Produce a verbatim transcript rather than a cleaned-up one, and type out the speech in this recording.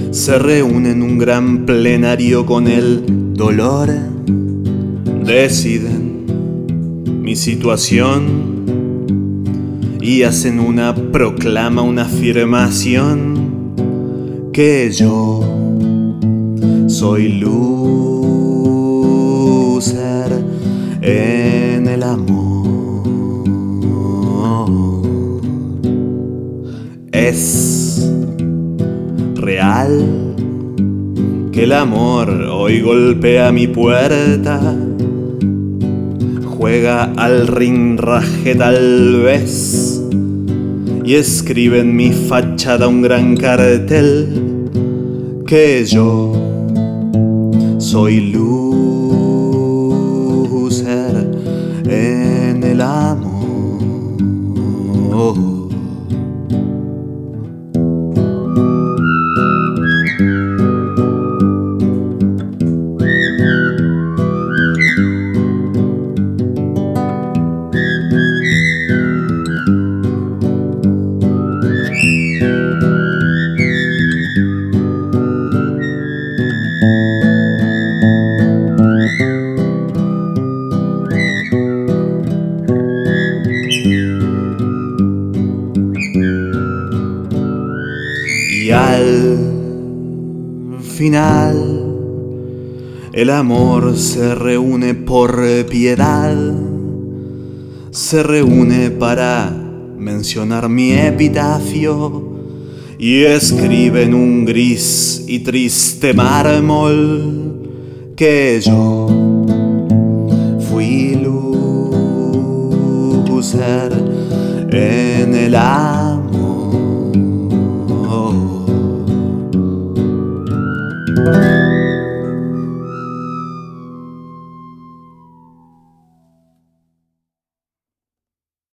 se reúne en un gran plenario con el dolor. Deciden mi situación y hacen una proclama, una afirmación, que yo soy loser en el amor. Es real que el amor hoy golpea mi puerta, juega al rinraje tal vez, y escribe en mi fachada un gran cartel, que yo soy loser en el amor. Y al final el amor se reúne por piedad, se reúne para mencionar mi epitafio y escribe en un gris y triste mármol que yo fui loser en el amor.